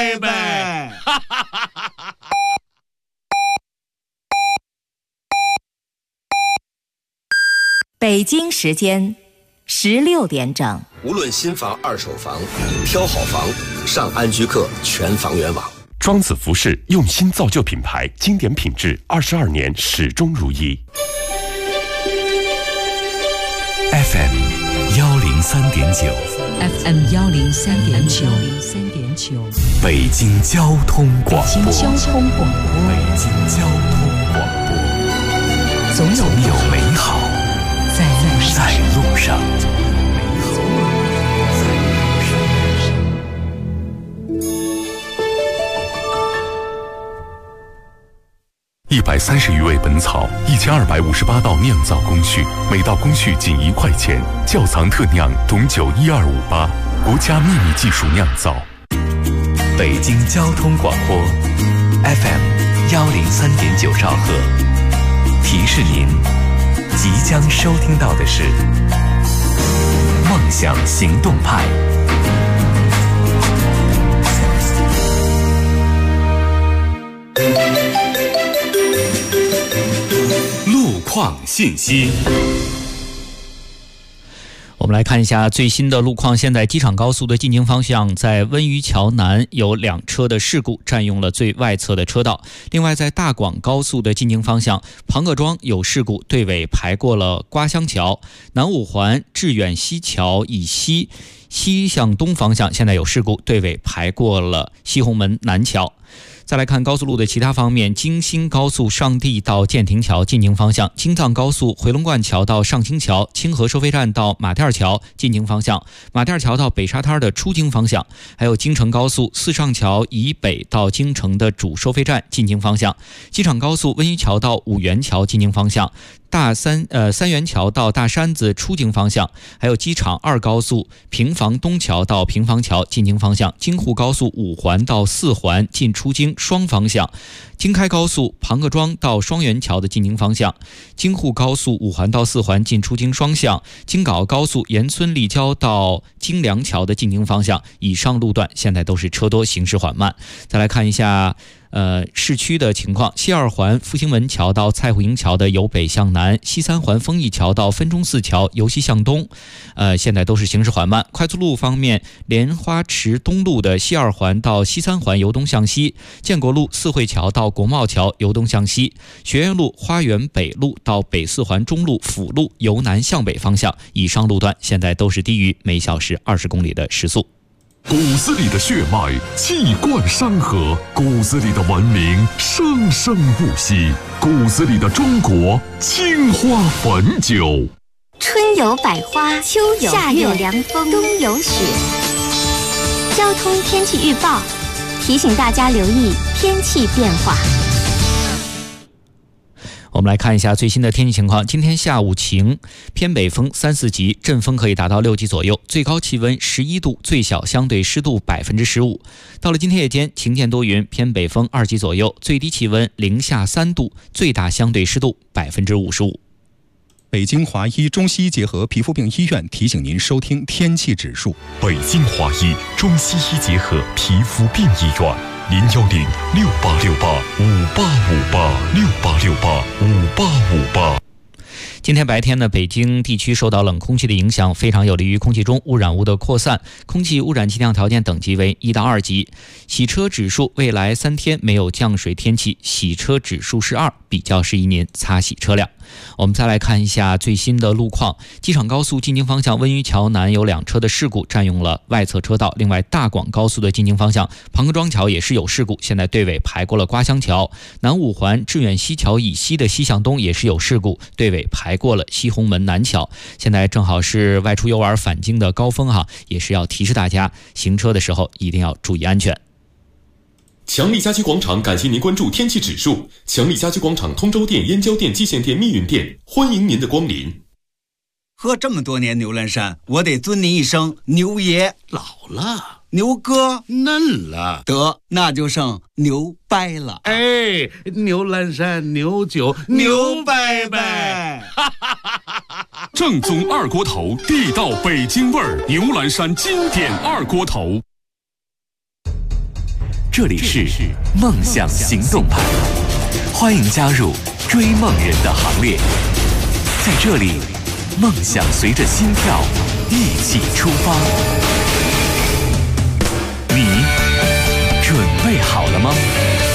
拜拜。 北京时间16点整。 无论新房、二手房，挑好房，上安居客全房源网。 庄子服饰用心造就品牌，经典品质，22年始终如一。 FM 103.9 FM 103.9 北京交通广播。 北京交通广播。总有美好在路上。 130余味本草，1258道酿造工序，每道工序仅1块钱。窖藏特酿董酒12588，国家秘密技术酿造。 北京交通广播 FM 103.9兆赫，提示您即将收听到的是梦想行动派。 路况信息。 我们来看一下最新的路况。现在机场高速的进京方向，在温榆桥南有2车的事故，占用了最外侧的车道。另外，在大广高速的进京方向，庞各庄有事故，队尾排过了瓜乡桥。南五环致远西桥以西向东方向，现在有事故，队尾排过了西红门南桥。再来看高速路的其他方面，京新高速上地到建亭桥进京方向，京藏高速回龙观桥到上清桥，清河收费站到马甸桥进京方向，马甸桥到北沙滩的出京方向，还有京承高速四上桥以北到京承的主收费站进京方向，机场高速温榆桥到五原桥进京方向，三元桥到大山子出京方向，还有机场2高速平房东桥到平房桥进京方向，京沪高速5环到4环进出京双方向，京开高速庞各庄到双元桥的进京方向，京沪高速5环到4环进出京双向，京港澳高速沿村立交到京梁桥的进京方向，以上路段现在都是车多，行驶缓慢。再来看一下市区的情况，西2环复兴门桥到蔡户营桥的由北向南，西3环丰益桥到分钟寺桥由西向东，现在都是行驶缓慢。快速路方面，莲花池东路的西2环到西3环由东向西，建国路四惠桥到国贸桥由东向西，学院路花园北路到北4环中路辅路由南向北方向，以上路段现在都是低于每小时20公里的时速。 骨子里的血脉气贯山河，骨子里的文明生生不息，骨子里的中国青花汾酒。 春有百花，秋有夏有凉风，冬有雪。交通天气预报提醒大家留意天气变化。 我们来看一下最新的天气情况。今天下午晴，偏北风3、4级，阵风可以达到6级左右，最高气温11度，最小相对湿度15%。到了今天夜间，晴间多云，偏北风2级左右，最低气温零下3度，最大相对湿度55%。 北京华医中西医结合皮肤病医院提醒您收听天气指数。 北京华医中西医结合皮肤病医院，01068685858，685858。今天白天呢，北京地区受到冷空气的影响，非常有利于空气中污染物的扩散，空气污染气象条件等级为1到2级。洗车指数未来3天没有降水天气，洗车指数是2，比较适宜您擦洗车辆。我们再来看一下最新的路况。机场高速进京方向温榆桥南有2车的事故，占用了外侧车道。另外，大广高速的进京方向庞各庄桥也是有事故，现在队尾排过了瓜乡桥。南五环致远西桥以西的西向东也是有事故，队尾排过了西红门南桥。现在正好是外出游玩返京的高峰也是要提示大家行车的时候一定要注意安全。 强力家居广场感谢您关注天气指数。强力家居广场通州店、燕郊店、蓟县店、密云店，欢迎您的光临。 喝这么多年牛栏山，我得尊您一声牛爷。 老了， 牛哥嫩了， 得那就剩牛掰了。 哎，牛栏山牛酒牛掰掰。 正宗二锅头，地道北京味儿，牛栏山经典二锅头。 这里是梦想行动派，欢迎加入追梦人的行列。在这里，梦想随着心跳一起出发。你准备好了吗？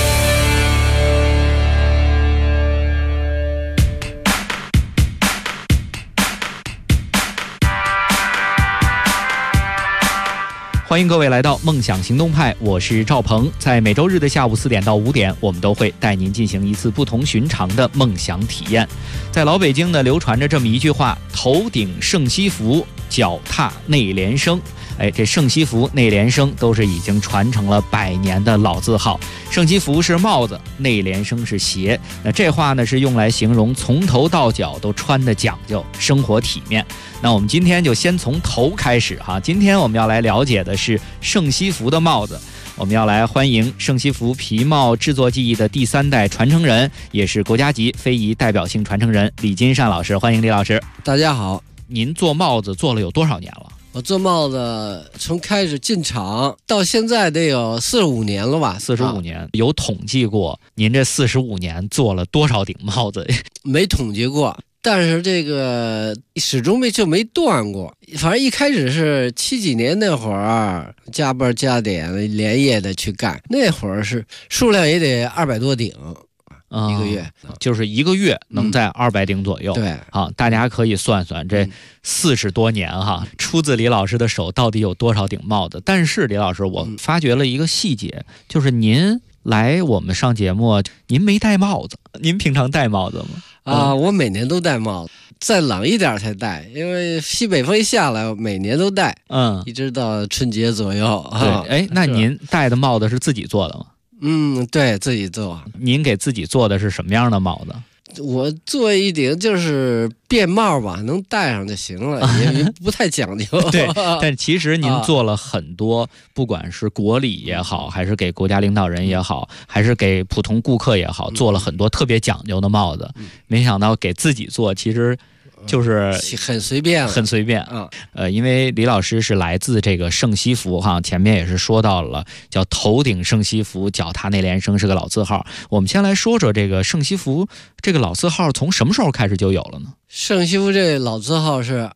欢迎各位来到梦想行动派，我是赵鹏。在每周日的下午4点到5点，我们都会带您进行一次不同寻常的梦想体验。在老北京呢，流传着这么一句话：头顶圣西服，脚踏内联升。这圣西服、内联升都是已经传承了100年的老字号。圣西服是帽子，内联升是鞋。那这话呢是用来形容从头到脚都穿得讲究，生活体面。那我们今天就先从头开始哈。今天我们要来了解的是圣西服的帽子。我们要来欢迎圣西服皮帽制作技艺的第3代传承人，也是国家级非遗代表性传承人李金善老师。欢迎李老师。 大家好。 您做帽子做了有多少年了？ 我做帽子从开始进厂到现在得有45年了吧 ？45年，有统计过您这45年做了多少顶帽子？ 没统计过，但是这个始终没断过。反正一开始是70几年那会儿，加班加点连夜的去干，那会儿是数量也得200多顶。一个月， 就是一个月能在200顶左右。 对， 好，大家可以算算这40多年哈，出自李老师的手到底有多少顶帽子？但是李老师，我发觉了一个细节，就是您来我们上节目，您没戴帽子。您平常戴帽子吗？ 我每年都戴帽子，再冷一点才戴，因为西北风一下来，每年都戴。一直到春节左右。 对，那您戴的帽子是自己做的吗？ 对，自己做。 您给自己做的是什么样的帽子？ 我做一顶就是便帽吧，能戴上就行了，也不太讲究。 对，但其实您做了很多，不管是国礼也好，还是给国家领导人也好，还是给普通顾客也好，做了很多特别讲究的帽子。没想到给自己做，其实就是很随便， 很随便因为李老师是来自这个圣西服哈，前面也是说到了，叫头顶圣西服，脚踏内联升是个老字号。我们先来说说这个圣西服这个老字号从什么时候开始就有了呢？ 圣西服这老字号是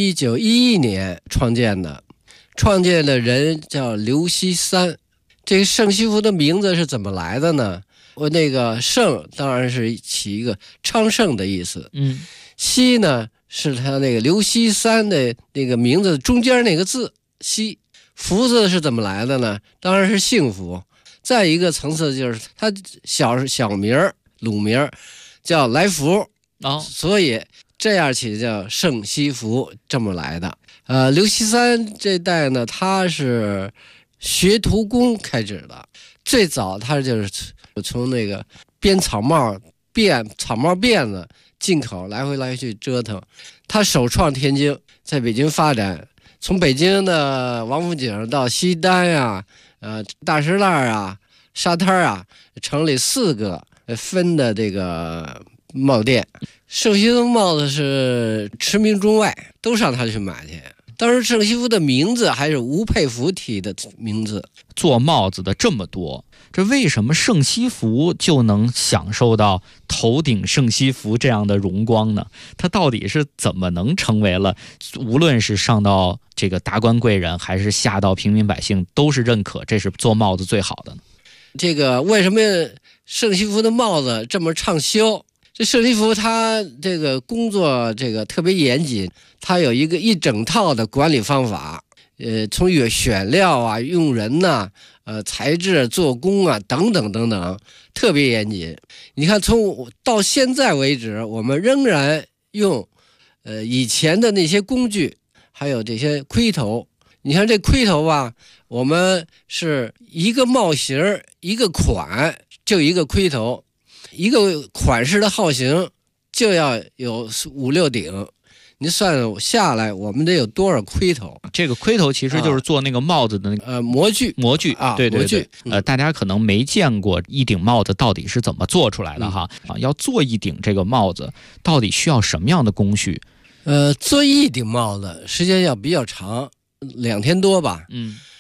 1911年创建的，创建的人叫刘锡三。这个圣西服的名字是怎么来的呢？我那个圣当然是起一个昌盛的意思。锡呢是他那个刘锡三的那个名字中间那个字锡。福字是怎么来的呢？当然是幸福。再一个层次就是他小名鲁名叫来福，所以这样起叫圣西服，这么来的。刘锡三这代呢，他是学徒工开始的，最早他就是从那个编草帽辫子进口来回去折腾。他首创天津，在北京发展，从北京的王府井到西单呀、大石栏啊、沙滩啊，成立4个分的这个帽店。圣西服帽子是驰名中外，都上他去买去。当时圣西服的名字还是吴佩孚提的名字。 做帽子的这么多，这为什么圣西服就能享受到头顶圣西服这样的荣光呢？它到底是怎么能成为了无论是上到这个达官贵人，还是下到平民百姓，都是认可这是做帽子最好的呢？ 这个为什么圣西服的帽子这么畅销？这圣西服它这个工作这个特别严谨，它有一整套的管理方法，从选料啊、用人呐、材质、做工啊等等等等，特别严谨。你看，从到现在为止，我们仍然用以前的那些工具，还有这些盔头。你看这盔头吧，我们是一个帽型一个款就一个盔头。一个款式的号型就要有5-6顶，你算下来我们得有多少盔头？ 这个盔头其实就是做那个帽子的那个模具啊，对对对，大家可能没见过一顶帽子到底是怎么做出来的哈。要做一顶这个帽子，到底需要什么样的工序？ 做一顶帽子时间要比较长，2天多吧。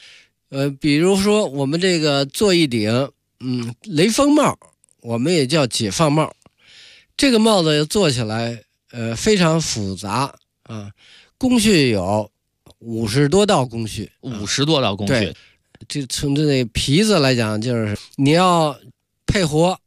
比如说我们这个做一顶雷锋帽，我们也叫解放帽。这个帽子做起来非常复杂啊，工序有50多道工序 ，50多道工序。 对，这从这个皮子来讲，就是你要配活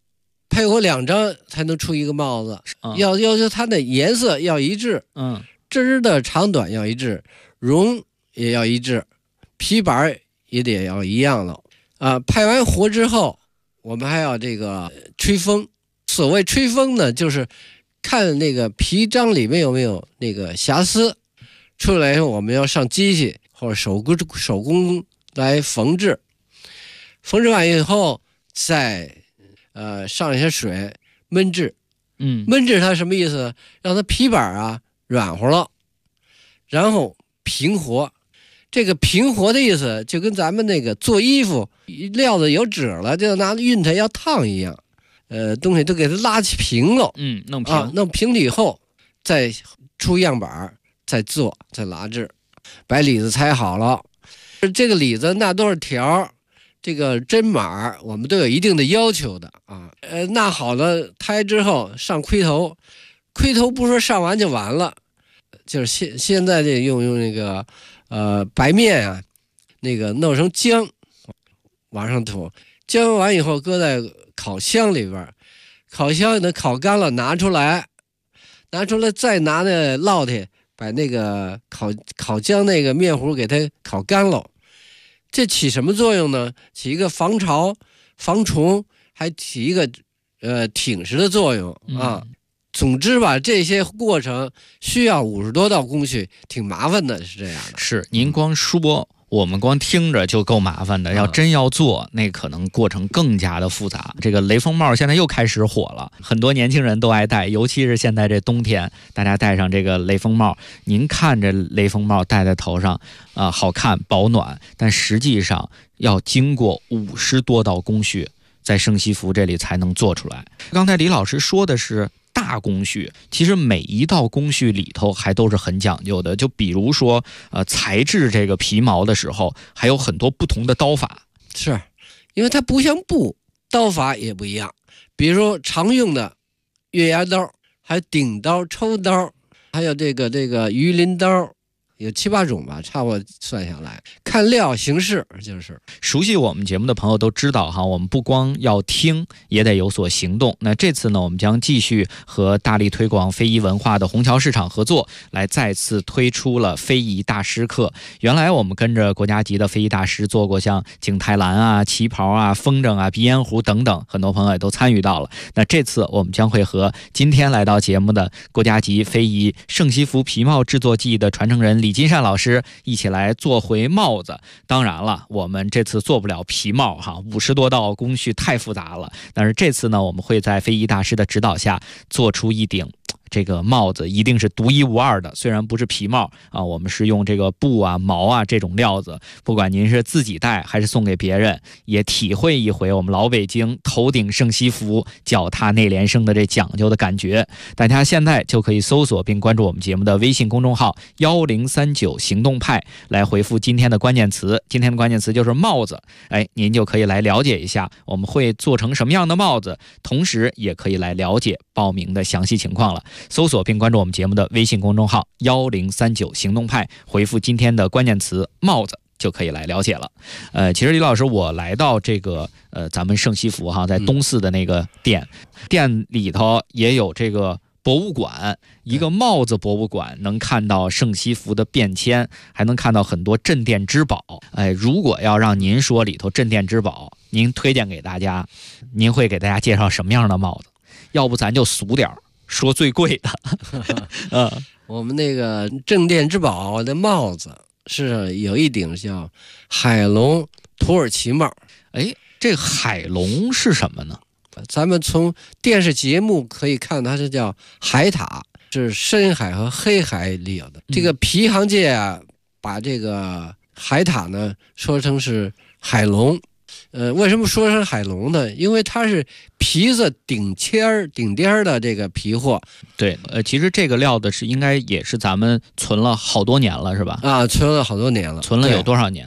2张才能出一个帽子，要求它的颜色要一致，枝的长短要一致，绒也要一致，皮板也得要一样了啊。派完活之后，我们还要这个吹风。所谓吹风呢，就是看那个皮张里面有没有那个瑕疵，出来以后我们要上机器或者手工来缝制，缝制完以后再上一些水焖制。焖制它什么意思呢？让它皮板软和了，然后平活。这个平活的意思就跟咱们那个做衣服料子有褶了，就拿熨它要烫一样，东西都给它拉起平了， 弄平弄平了以后再出样板，再做再拉制，把里子裁好了。这个里子那多少条，这个针码我们都有一定的要求的啊。纳好了胎之后上盔头，盔头不是上完就完了，就是现在这用那个白面啊，那个弄成浆往上涂，浆完以后搁在烤箱里边，烤箱等烤干了拿出来再拿那烙铁把那个烤浆那个面糊给它烤干了。这起什么作用呢？起一个防潮防虫，还起一个挺实的作用啊。总之吧，这些过程需要50多道工序，挺麻烦的，是这样的。 是，您光说，我们光听着就够麻烦的，要真要做，那可能过程更加的复杂。这个雷锋帽现在又开始火了，很多年轻人都爱戴，尤其是现在这冬天，大家戴上这个雷锋帽。您看着雷锋帽戴在头上好看保暖，但实际上要经过50多道工序，在圣西服这里才能做出来。刚才李老师说的是大工序，其实每一道工序里头还都是很讲究的。就比如说裁制这个皮毛的时候，还有很多不同的刀法。 是因为它不像布，刀法也不一样。比如说常用的月牙刀，还有顶刀、抽刀，还有这个鱼鳞刀，有7、8种吧，差不多算下来，看料形式就是。 熟悉我们节目的朋友都知道哈，我们不光要听，也得有所行动。那这次呢，我们将继续和大力推广非遗文化的虹桥市场合作，来再次推出了非遗大师课。原来我们跟着国家级的非遗大师做过像景泰蓝啊、旗袍啊、风筝啊、鼻烟壶等等，很多朋友也都参与到了。那这次我们将会和今天来到节目的国家级非遗圣西服皮帽制作技艺的传承人李金善老师一起来做回帽子。当然了，我们这次做不了皮帽哈，50多道工序太复杂了。但是这次呢，我们会在非遗大师的指导下做出一顶这个帽子，一定是独一无二的。虽然不是皮帽啊，我们是用这个布啊、毛啊这种料子，不管您是自己戴还是送给别人，也体会一回我们老北京头顶圣西服、脚踏内联升的这讲究的感觉。大家现在就可以搜索并关注我们节目的微信公众号1039行动派，来回复今天的关键词。今天的关键词就是帽子，您就可以来了解一下我们会做成什么样的帽子，同时也可以来了解报名的详细情况了。搜索并关注我们节目的微信公众号1039行动派，回复今天的关键词帽子就可以来了解了。其实李老师，我来到这个咱们圣西服哈，在东四的那个店里头也有这个博物馆，一个帽子博物馆，能看到圣西服的变迁，还能看到很多镇店之宝。如果要让您说里头镇店之宝，您推荐给大家，您会给大家介绍什么样的帽子？要不咱就俗点儿，说最贵的。 我们那个镇店之宝的帽子是有一顶叫海龙土耳其帽。 这海龙是什么呢？ 咱们从电视节目可以看，它是叫海獭，是深海和黑海里有的。这个皮行界啊，把这个海獭呢说成是海龙。为什么说成海龙呢？因为它是皮子顶颠的这个皮货。 对，其实这个料子是应该也是咱们存了好多年了，是吧？ 存了好多年了。 存了有多少年？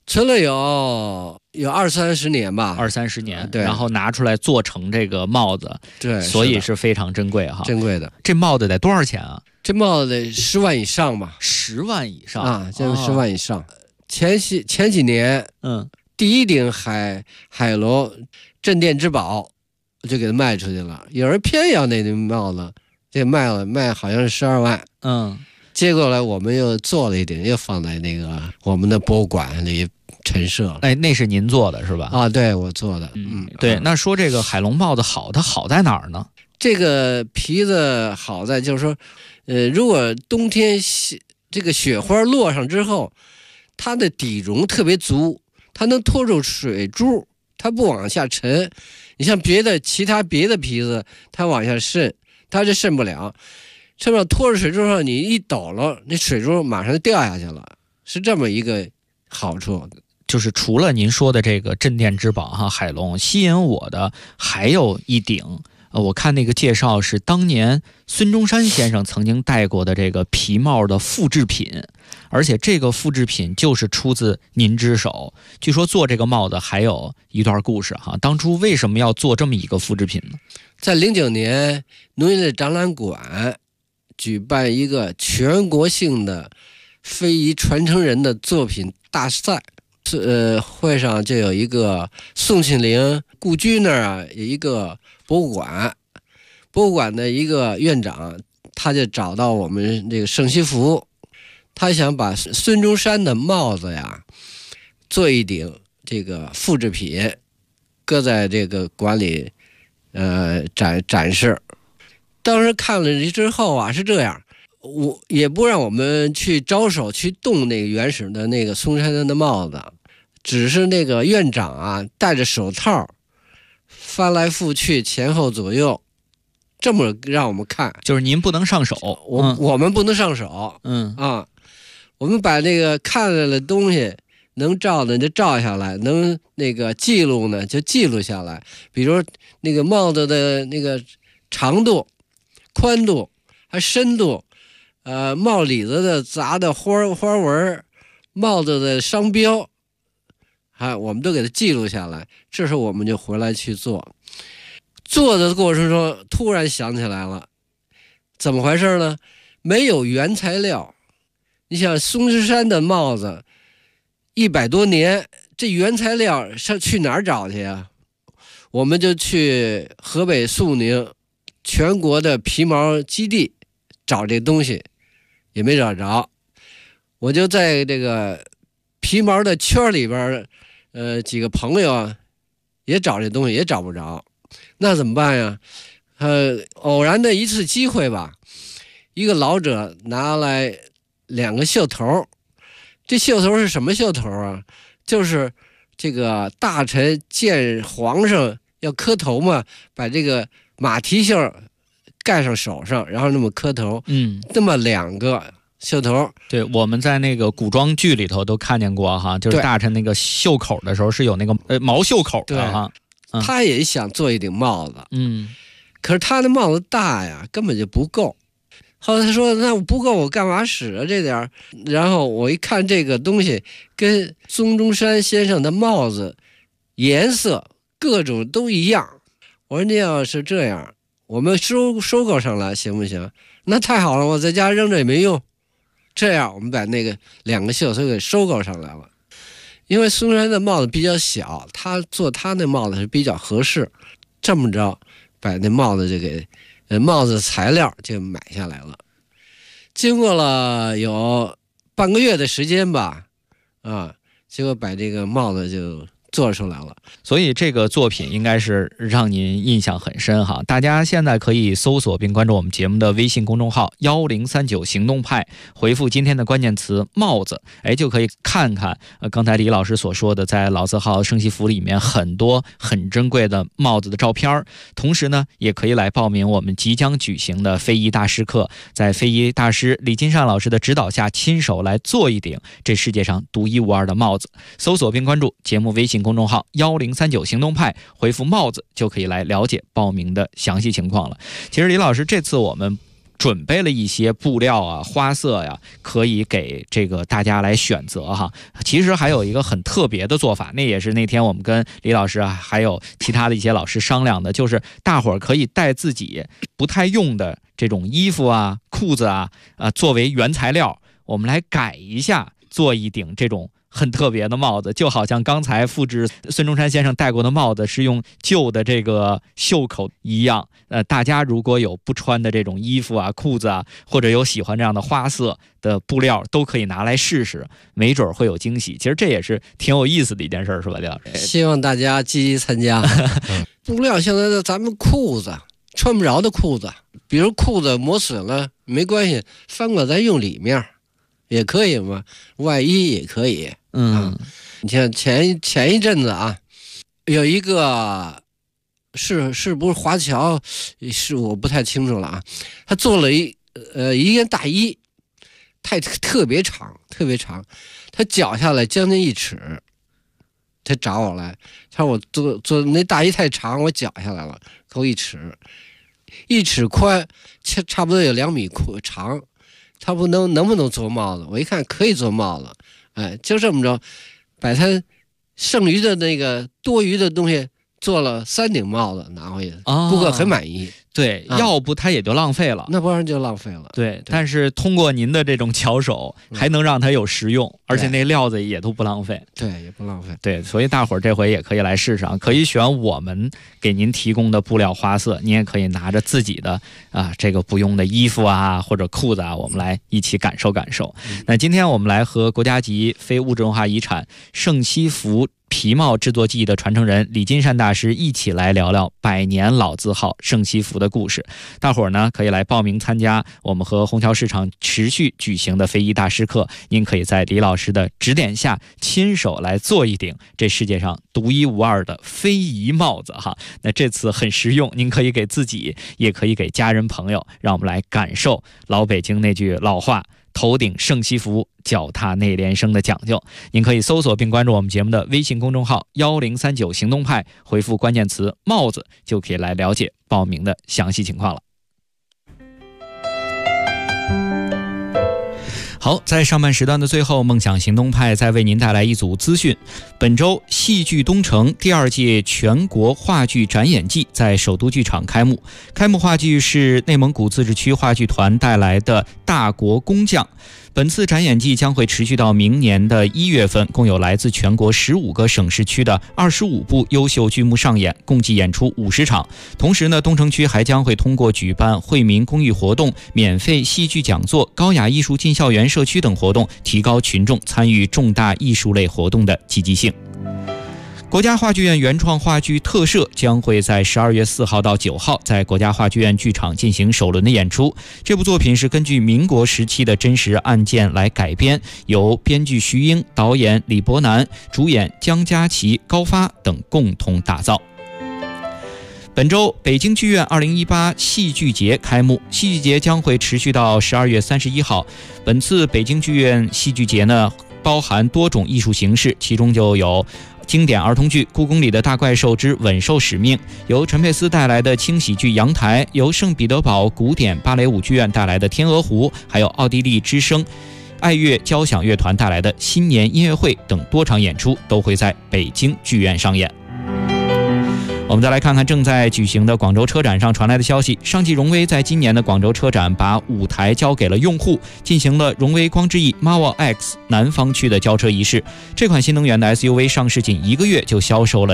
存了有20-30年吧 ，20-30年， 对， 然后拿出来做成这个帽子， 对， 所以是非常珍贵哈， 珍贵的。 这帽子得多少钱啊？ 这帽子得10万以上吧 ，10万以上啊，这10万以上。前几年，第一顶海龙镇店之宝，我就给它卖出去了。有人偏要那顶帽子，这卖好像是12万，接过来我们又做了一顶，又放在那个我们的博物馆里陈设了。 哎，那是您做的是吧？ 啊，对，我做的。 对。那说这个海龙帽子好，它好在哪儿呢？ 这个皮子好在就是说，如果冬天这个雪花落上之后，它的底绒特别足，它能拖住水珠，它不往下沉。你像其他别的皮子，它往下渗，它就渗不了。这么拖着水珠上，你一抖了，那水珠马上就掉下去了，是这么一个好处。 就是除了您说的这个镇店之宝哈海龙，吸引我的还有一顶，我看那个介绍是当年孙中山先生曾经戴过的这个皮帽的复制品，而且这个复制品就是出自您之手。据说做这个帽子还有一段故事哈，当初为什么要做这么一个复制品呢？ 在09年，农业展览馆举办一个全国性的非遗传承人的作品大赛，会上就有一个宋庆龄故居那儿啊，有一个博物馆的一个院长，他就找到我们这个盛西福，他想把孙中山的帽子呀做一顶这个复制品，搁在这个馆里展示。当时看了之后啊，是这样，我也不让我们去着手去动那个原始的那个孙中山的帽子，只是那个院长啊戴着手套翻来覆去前后左右这么让我们看， 就是您不能上手， 我们不能上手，我们把那个看来的东西能照的就照下来，能那个记录呢就记录下来，比如那个帽子的那个长度、宽度还深度，帽里子的砸的花纹，帽子的商标，我们都给它记录下来。这时候我们就回来去做的过程中，突然想起来了，怎么回事呢？没有原材料。你想孙中山的帽子100多年，这原材料去哪儿找去啊？我们就去河北肃宁全国的皮毛基地找这东西，也没找着。我就在这个皮毛的圈里边，几个朋友啊，也找这东西也找不着，那怎么办呀？偶然的一次机会吧，一个老者拿来2个袖头，这袖头是什么袖头啊？就是这个大臣见皇上要磕头嘛，把这个马蹄袖盖上手上，然后那么磕头，那么2个袖头。 对，我们在那个古装剧里头都看见过哈，就是大臣那个袖口的时候是有那个毛袖口的哈。 他也想做一顶帽子，可是他的帽子大呀，根本就不够。后来他说：“那我不够，我干嘛使啊这点儿？”然后我一看这个东西跟孙中山先生的帽子颜色各种都一样，我说那要是这样，我们收购上来行不行？那太好了，我在家扔着也没用。这样我们把那个2个袖头给收购上来了。因为孙中山的帽子比较小，他做他那帽子是比较合适，这么着把那帽子就给帽子材料就买下来了。经过了有半个月的时间吧，结果把这个帽子就做出来了。 所以这个作品应该是让您印象很深哈。大家现在可以搜索并关注我们节目的微信公众号1039行动派，回复今天的关键词帽子，就可以看看刚才李老师所说的在老字号盛西福里面很多很珍贵的帽子的照片。同时呢，也可以来报名我们即将举行的非遗大师课，在非遗大师李金善老师的指导下，亲手来做一顶这世界上独一无二的帽子。搜索并关注节目微信公众号1039行动派，回复帽子就可以来了解报名的详细情况了。其实李老师，这次我们准备了一些布料啊、花色呀，可以给这个大家来选择哈。其实还有一个很特别的做法，那也是那天我们跟李老师啊，还有其他的一些老师商量的，就是大伙儿可以带自己不太用的这种衣服啊、裤子啊，作为原材料，我们来改一下，做一顶这种很特别的帽子，就好像刚才复制孙中山先生戴过的帽子是用旧的这个袖口一样。大家如果有不穿的这种衣服啊、裤子啊，或者有喜欢这样的花色的布料，都可以拿来试试，没准会有惊喜。其实这也是挺有意思的一件事，是吧，李老师？ 希望大家积极参加。布料现在的咱们裤子穿不着的裤子，比如裤子磨损了没关系，翻过来咱用里面也可以嘛，外衣也可以。你像前一阵子啊，有一个是不是华侨，是我不太清楚了啊。他做了一件大衣，特别长，他绞下来将近1尺。他找我来，他说我做那大衣太长，我绞下来了，够1尺，1尺宽，差不多有2米长。他能不能做帽子？我一看可以做帽子，就这么着，把他剩余的那个多余的东西做了3顶帽子拿回去，顾客很满意。 对，要不他也就浪费了， 那不然就浪费了。 对，但是通过您的这种巧手，还能让它有实用，而且那料子也都不浪费。 对，也不浪费。 对，所以大伙儿这回也可以来试试啊，可以选我们给您提供的布料花色，您也可以拿着自己的这个不用的衣服啊或者裤子啊，我们来一起感受感受。那今天我们来和国家级非物质文化遗产圣西服皮帽制作技艺的传承人李金善大师一起来聊聊100年老字号圣西服的故事。大伙儿呢可以来报名参加我们和虹桥市场持续举行的非遗大师课，您可以在李老师的指点下亲手来做一顶这世界上独一无二的非遗帽子哈。那这次很实用，您可以给自己，也可以给家人朋友，让我们来感受老北京那句老话，头顶圣西服，脚踏内联升的讲究。您可以搜索并关注我们节目的微信公众号1039行动派，回复关键词帽子，就可以来了解报名的详细情况了。好，在上半时段的最后，梦想行动派再为您带来一组资讯。本周戏剧东城第2届全国话剧展演季在首都剧场开幕。开幕话剧是内蒙古自治区话剧团带来的大国工匠。本次展演季将会持续到明年的1月份，共有来自全国15个省市区的25部优秀剧目上演，共计演出50场。同时呢，东城区还将会通过举办惠民公益活动、免费戏剧讲座、高雅艺术进校园社区等活动，提高群众参与重大艺术类活动的积极性。国家话剧院原创话剧特摄将会在12月4号到9号在国家话剧院剧场进行首轮的演出。这部作品是根据民国时期的真实案件来改编，由编剧徐英、导演李伯南、主演江佳琪、高发等共同打造。本周北京剧院2018戏剧节开幕，戏剧节将会持续到12月31号。本次北京剧院戏剧节呢，包含多种艺术形式，其中就有经典儿童剧《故宫里的大怪兽之吻兽使命》，由陈佩斯带来的轻喜剧《阳台》，由圣彼得堡古典芭蕾舞剧院带来的《天鹅湖》，还有奥地利之声爱乐交响乐团带来的新年音乐会等多场演出都会在北京剧院上演。我们再来看看正在举行的广州车展上传来的消息，上汽荣威在今年的广州车展把舞台交给了用户，进行了荣威光之翼 Marvel X 南方区的交车仪式。这款新能源的 SUV 上市仅1个月就销售了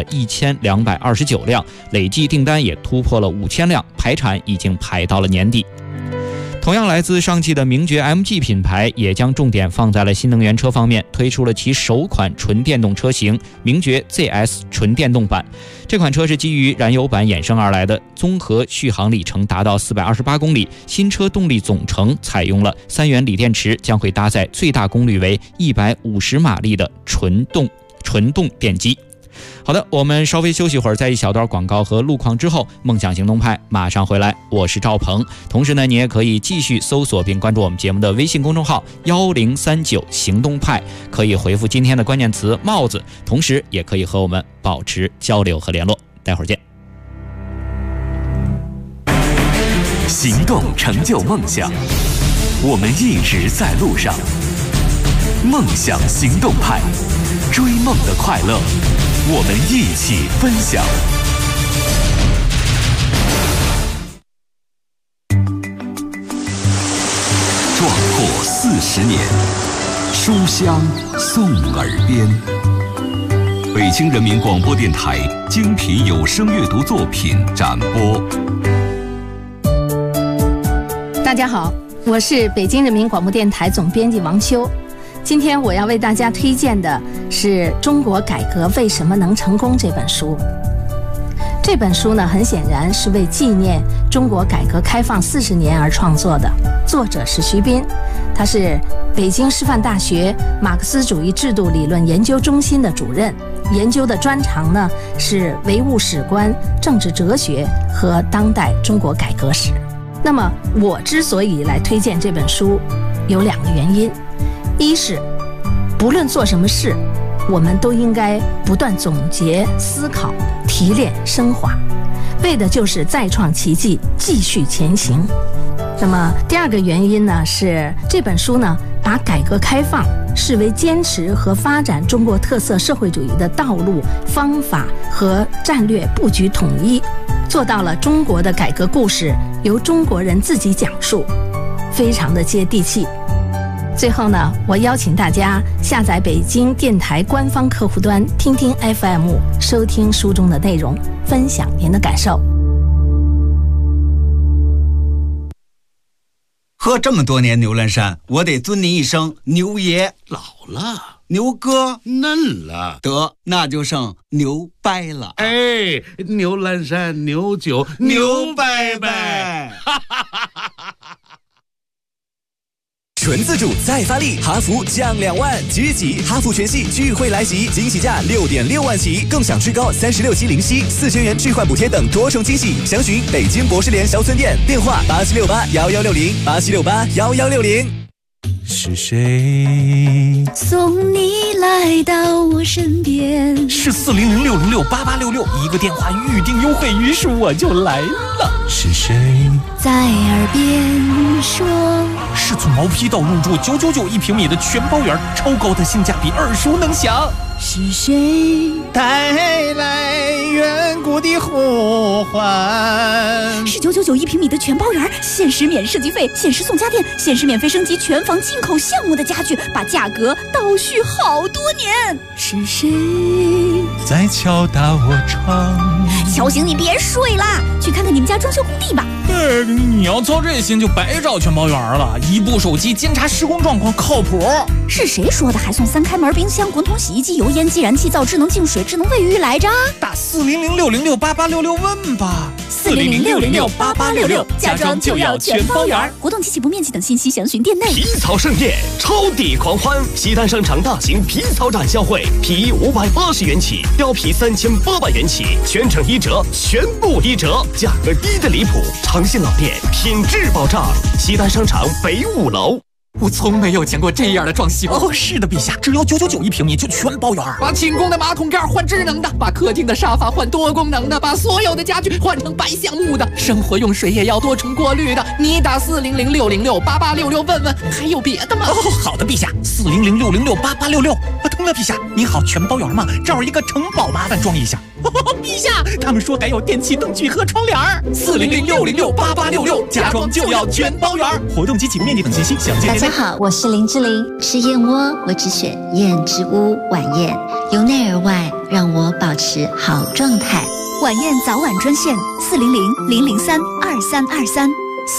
1229辆，累计订单也突破了5000辆，排产已经排到了年底。同样来自上汽的名爵 MG 品牌也将重点放在了新能源车方面，推出了其首款纯电动车型名爵 ZS 纯电动版。这款车是基于燃油版衍生而来的，综合续航里程达到428公里，新车动力总成采用了3元锂电池，将会搭载最大功率为150马力的纯动电机。好的，我们稍微休息会儿，在一小段广告和路况之后，梦想行动派马上回来。我是赵鹏，同时呢，你也可以继续搜索并关注我们节目的微信公众号1039行动派，可以回复今天的关键词帽子，同时也可以和我们保持交流和联络。待会儿见。 行动成就梦想，我们一直在路上。梦想行动派，追梦的快乐，我们一起分享。 壮阔40年，书香送耳边。北京人民广播电台精品有声阅读作品展播。 大家好，我是北京人民广播电台总编辑王秋。今天我要为大家推荐的是《中国改革为什么能成功》这本书。这本书呢，很显然是为纪念中国改革开放40年而创作的，作者是徐斌，他是北京师范大学马克思主义制度理论研究中心的主任，研究的专长呢是唯物史观、政治哲学和当代中国改革史。那么我之所以来推荐这本书，有2个原因。一是不论做什么事，我们都应该不断总结、思考、提炼、升华，为的就是再创奇迹，继续前行。那么第2个原因呢，是这本书呢把改革开放视为坚持和发展中国特色社会主义的道路、方法和战略布局统一，做到了中国的改革故事由中国人自己讲述，非常的接地气。最后呢，我邀请大家下载北京电台官方客户端听听 FM， 收听书中的内容，分享您的感受。 喝这么多年牛栏山，我得尊您一声牛爷。 老了， 牛哥嫩了， 得那就剩牛掰了。 哎，牛栏山牛酒牛掰掰。 纯自主再发力，哈弗降2万，即日起哈弗全系聚会来袭，惊喜价6.6万起，更享最高36期零息，4000元置换补贴等多重惊喜。详询北京博士联小村店，电话87681160，87681160。 是谁送你来到我身边？ 是400-606-8866，一个电话预定优惠，于是我就来了。是谁在耳边说？ 是从毛坯到入住999一平米的全包圆，超高的性价比，耳熟能详。 是谁带来远古的呼唤？ 是999一平米的全包圆，限时免设计费，限时送家电，限时免费升级全房进口项目的家具，把价格倒叙好多年。是谁在敲打我窗？ 敲醒你别睡啦，去看看你们家装修工地吧。 你要操这心就白找全包圆了，一部手机监察施工状况靠谱。 是谁说的还送3开门冰箱、滚筒洗衣机、油烟机、燃气灶、智能净水、智能卫浴来着？ 打400-606-8866问吧。 400-606-8866，家装就要全包圆。活动及起步面积等信息详询店内。 皮草盛宴，超抵狂欢！西单商场大型皮草展销会，皮衣580元起，貂皮3800元起，全程1折，全部1折，价格低得离谱。长信老店，品质保障。西单商场北5楼。 我从没有见过这样的装修哦！是的，陛下，只要999一平米就全包圆。把寝宫的马桶盖换智能的，把客厅的沙发换多功能的，把所有的家具换成白橡木的，生活用水也要多重过滤的。你打400-606-8866问问，还有别的吗？哦，好的，陛下，400-606-8866。疼了，陛下，您好，全包圆吗？这儿一个城堡，麻烦装一下。陛下，他们说改有电器、灯具和窗帘。400-606-8866，家装就要全包圆。活动及起步面积等信息详见。 大家好，我是林志玲。吃燕窝，我只选燕之屋晚宴，由内而外让我保持好状态。 晚宴早晚专线400-003-2323。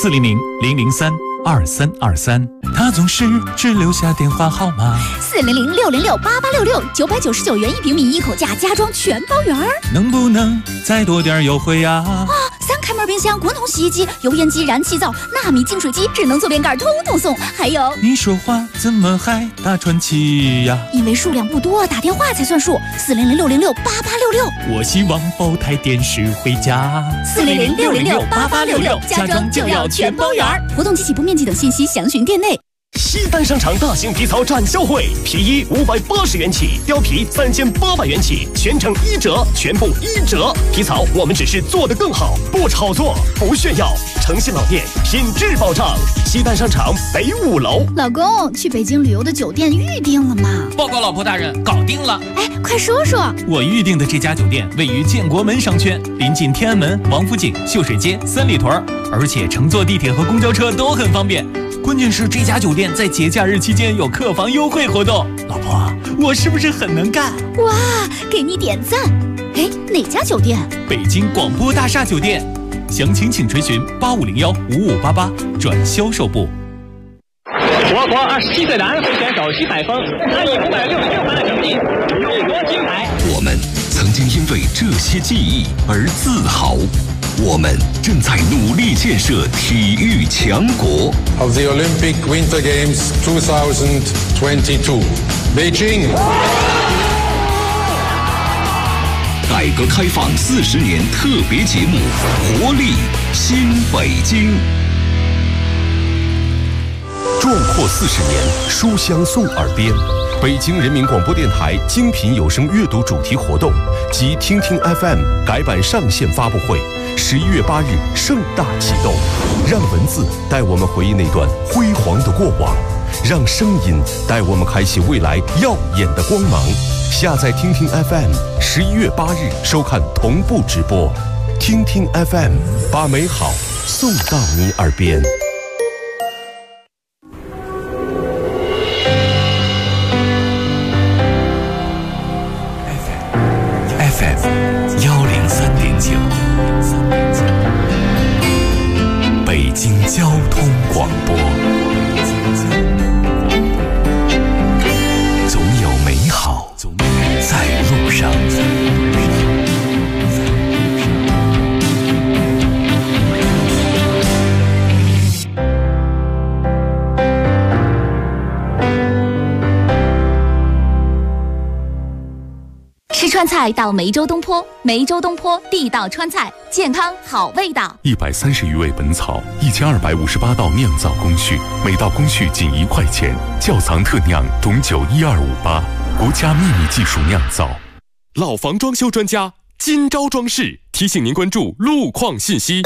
400-003-2323。他总是只留下电话号码。 400-606-8866，999元一平米，一口价，家装全包圆。 能不能再多点优惠呀？ 啊！3开门冰箱、滚筒洗衣机、油烟机、燃气灶、纳米净水机、智能坐便盖，通通送。还有， 你说话怎么还大喘气呀？ 因为数量不多，打电话才算数。400-606-8866。 我希望包台电视回家。 400-606-8866，家装就要全包圆。活动及起步面积等信息详询店内。 西单商场大型皮草展销会，皮衣580元起，貂皮3800元起，全程1折，全部1折。皮草我们只是做得更好，不炒作，不炫耀，诚信老店，品质保障。西单商场北5楼。 老公，去北京旅游的酒店预定了吗？ 报告老婆大人，搞定了。 哎，快说说。 我预定的这家酒店位于建国门商圈，临近天安门、王府井、秀水街、三里屯，而且乘坐地铁和公交车都很方便。关键是这家酒店在节假日期间有客房优惠活动。老婆，我是不是很能干？ 哇，给你点赞。哎，哪家酒店？ 北京广播大厦酒店。详情请垂询8501-5588转销售部。 我国27岁男会选手徐海峰，他以566分的成绩荣夺金牌。 我们曾经因为这些记忆而自豪，我们正在努力建设体育强国。 Of the Olympic Winter Games 2022, Beijing。 改革开放40年特别节目《活力新北京》。 壮阔40年，书香送耳边。北京人民广播电台精品有声阅读主题活动及听听 FM 改版上线发布会，11月8日盛大启动。让文字带我们回忆那段辉煌的过往，让声音带我们开启未来耀眼的光芒。下载听听 FM，11月8日收看同步直播。听听 FM， 把美好送到你耳边。 北京交通广播，总有美好在路上。 吃川菜到梅州东坡，梅州东坡地道川菜，健康好味道。 130余味本草，1258道酿造工序，每道工序仅1块钱。窖藏特酿董酒12588，国家秘密技术酿造。 老房装修专家金招装饰提醒您关注路况信息。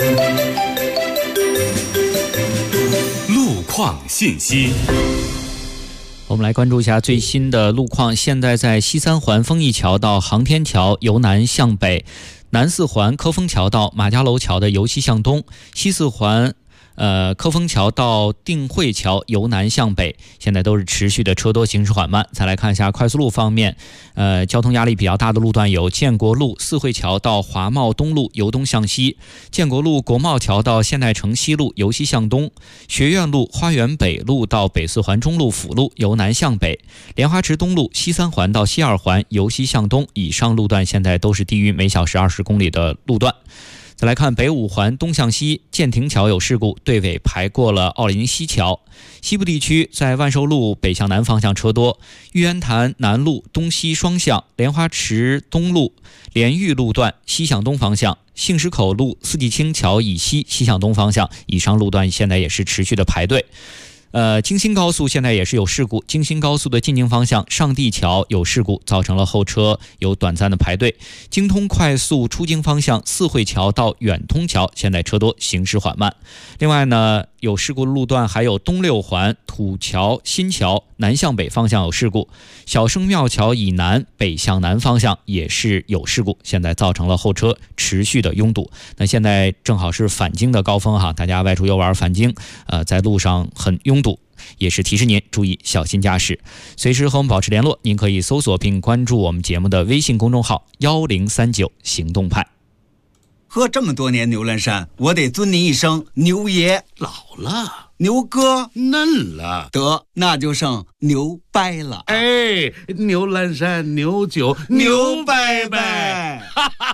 路况信息。 我们来关注一下最新的路况。现在在西三环丰益桥到航天桥由南向北，南四环科丰桥到马家楼桥的由西向东，西四环科丰桥到定慧桥由南向北，现在都是持续的车多，行驶缓慢。再来看一下快速路方面，交通压力比较大的路段有建国路四惠桥到华贸东路由东向西，建国路国贸桥到现代城西路由西向东，学院路花园北路到北四环中路辅路由南向北，莲花池东路西三环到西二环由西向东。以上路段现在都是低于每小时20公里的路段。再来看北五环东向西，建亭桥有事故，队尾排过了奥林西桥。西部地区在万寿路北向南方向车多，玉渊潭南路东西双向，莲花池东路莲玉路段西向东方向，杏石口路四季青桥以西西向东方向。以上路段现在也是持续的排队。京新高速现在也是有事故，京新高速的进京方向上地桥有事故，造成了后车有短暂的排队。京通快速出京方向四惠桥到远通桥现在车多，行驶缓慢。另外呢，有事故的路段还有东六环土桥新桥南向北方向有事故，小圣庙桥以南北向南方向也是有事故，现在造成了后车持续的拥堵。那现在正好是返京的高峰哈，大家外出游玩返京，在路上很拥堵，也是提示您注意小心驾驶。随时和我们保持联络，您可以搜索并关注我们节目的微信公众号1039行动派。 喝这么多年牛栏山，我得尊您一声牛爷。 老了， 牛哥嫩了， 得那就剩牛掰了。 哎，牛栏山牛酒牛掰掰。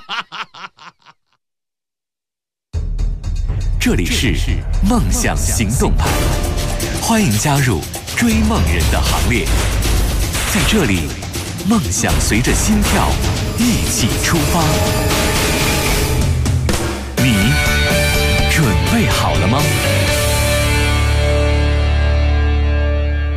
这里是梦想行动派，欢迎加入追梦人的行列。在这里，梦想随着心跳一起出发。你准备好了吗？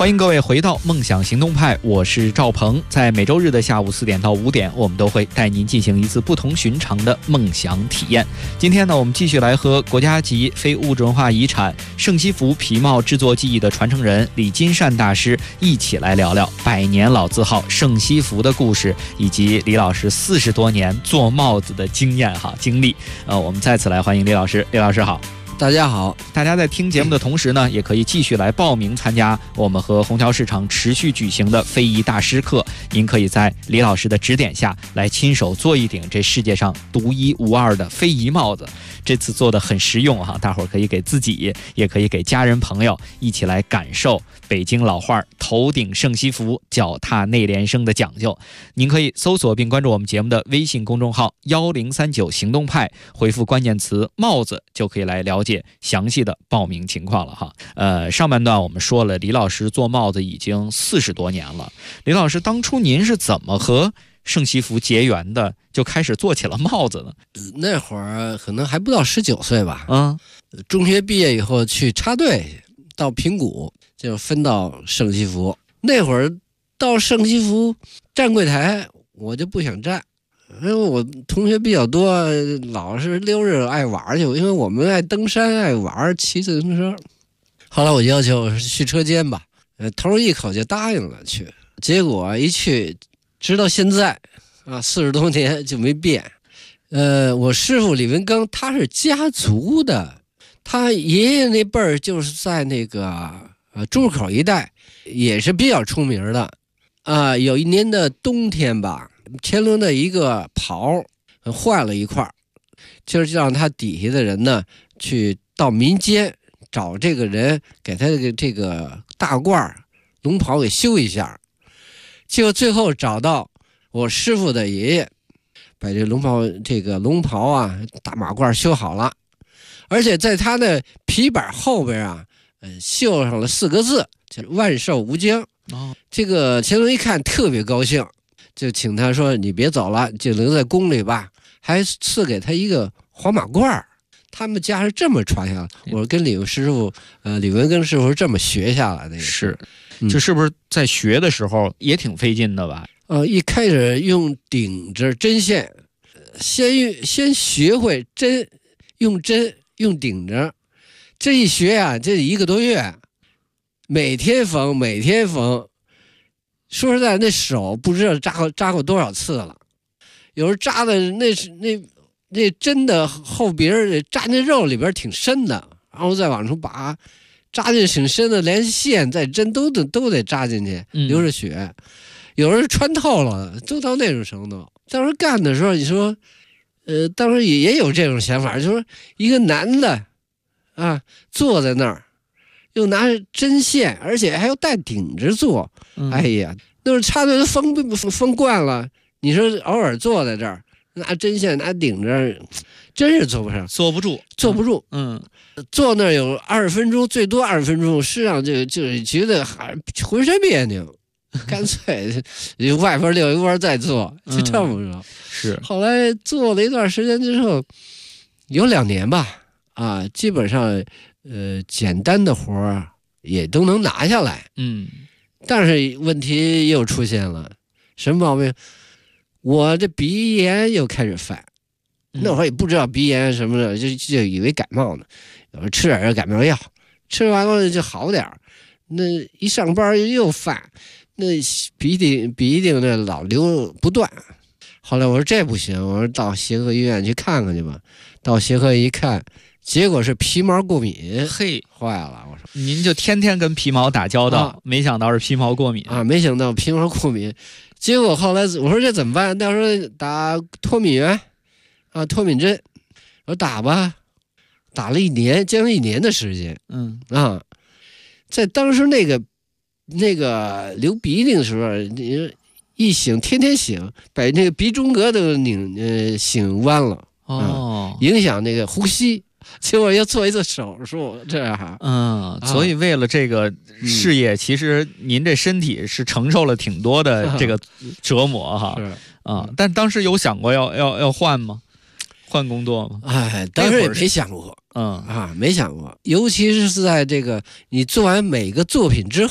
欢迎各位回到梦想行动派，我是赵鹏。在每周日的下午4点到5点，我们都会带您进行一次不同寻常的梦想体验。今天呢，我们继续来和国家级非物质文化遗产圣西服皮帽制作技艺的传承人李金善大师一起来聊聊100年老字号圣西服的故事，以及李老师40多年做帽子的经历。我们再次来欢迎李老师。李老师好。 大家好， 大家在听节目的同时呢，也可以继续来报名参加我们和虹桥市场持续举行的非遗大师课。您可以在李老师的指点下来亲手做一顶这世界上独一无二的非遗帽子。这次做的很实用哈，大伙儿可以给自己，也可以给家人朋友一起来感受北京老话头顶圣西服，脚踏内联升的讲究。您可以搜索并关注我们节目的微信公众号1039行动派，回复关键词帽子就可以来了解详细的报名情况了哈。上半段我们说了，李老师做帽子已经40多年了。李老师，当初您是怎么和圣西服结缘的，就开始做起了帽子呢？ 那会儿可能还不到19岁吧。中学毕业以后去插队，到平谷就分到圣西服。那会儿到圣西服站柜台，我就不想站，因为我同学比较多，老是溜着爱玩去，因为我们爱登山爱玩，骑自行车。后来我要求去车间吧，头一口就答应了去，结果一去直到现在40多年就没变。我师傅李文庚他是家族的，他爷爷那辈儿就是在那个朱口一带也是比较出名的。有一年的冬天吧，乾隆的一个袍坏了一块，就是让他底下的人呢去到民间找这个人给他这个大褂龙袍给修一下。结果最后找到我师傅的爷爷，把这龙袍大马褂修好了，而且在他的皮板后边绣上了4个字，叫万寿无疆。这个乾隆一看特别高兴，就请他说你别走了，就留在宫里吧，还赐给他一个黄马褂。他们家是这么传下来，我跟李文庚师傅是这么学下来的。 是，这是不是在学的时候也挺费劲的吧？ 一开始用顶着针线，先学会用针用顶着，这一学这1个多月，每天缝。说实在，那手不知道扎过多少次了，有时候扎的那针的后边扎那肉里边挺深的，然后再往出拔，扎进挺深的，连线带针都得扎进去，流着血。有人穿透了，都到那种程度。当时干的时候，你说，当时也有这种想法，就是说一个男的坐在那儿，又拿着针线，而且还要带顶着做。哎呀，那是插队都疯惯了。你说偶尔坐在这儿，拿针线拿顶着，真是坐不上， 坐不住。 坐那儿有20分钟，最多20分钟，实际上就是觉得还浑身别扭。干脆外边溜一弯再做，就这么着。 是。 后来做了一段时间之后，有2年吧，基本上简单的活儿也都能拿下来。但是问题又出现了，什么毛病？我这鼻炎又开始犯。那会儿也不知道鼻炎什么的，就以为感冒呢，有时候吃点感冒药，吃完了就好点儿。那一上班又犯。那鼻涕那老流不断。后来我说这不行，我说到协和医院去看看去吧。到协和一看，结果是皮毛过敏。 嘿， 坏了！我说您就天天跟皮毛打交道，没想到是皮毛过敏没想到皮毛过敏。结果后来我说这怎么办？到时候打脱敏源脱敏针。我说打吧，打了将近1年的时间。在当时那个流鼻涕的时候，你一醒，天天醒，把那个鼻中隔都醒弯了影响那个呼吸，结果要做一次手术，这样。 所以为了这个事业，其实您这身体是承受了挺多的这个折磨哈。但当时有想过要换吗？换工作吗？ 当时也没想过。没想过，尤其是在这个你做完每个作品之后，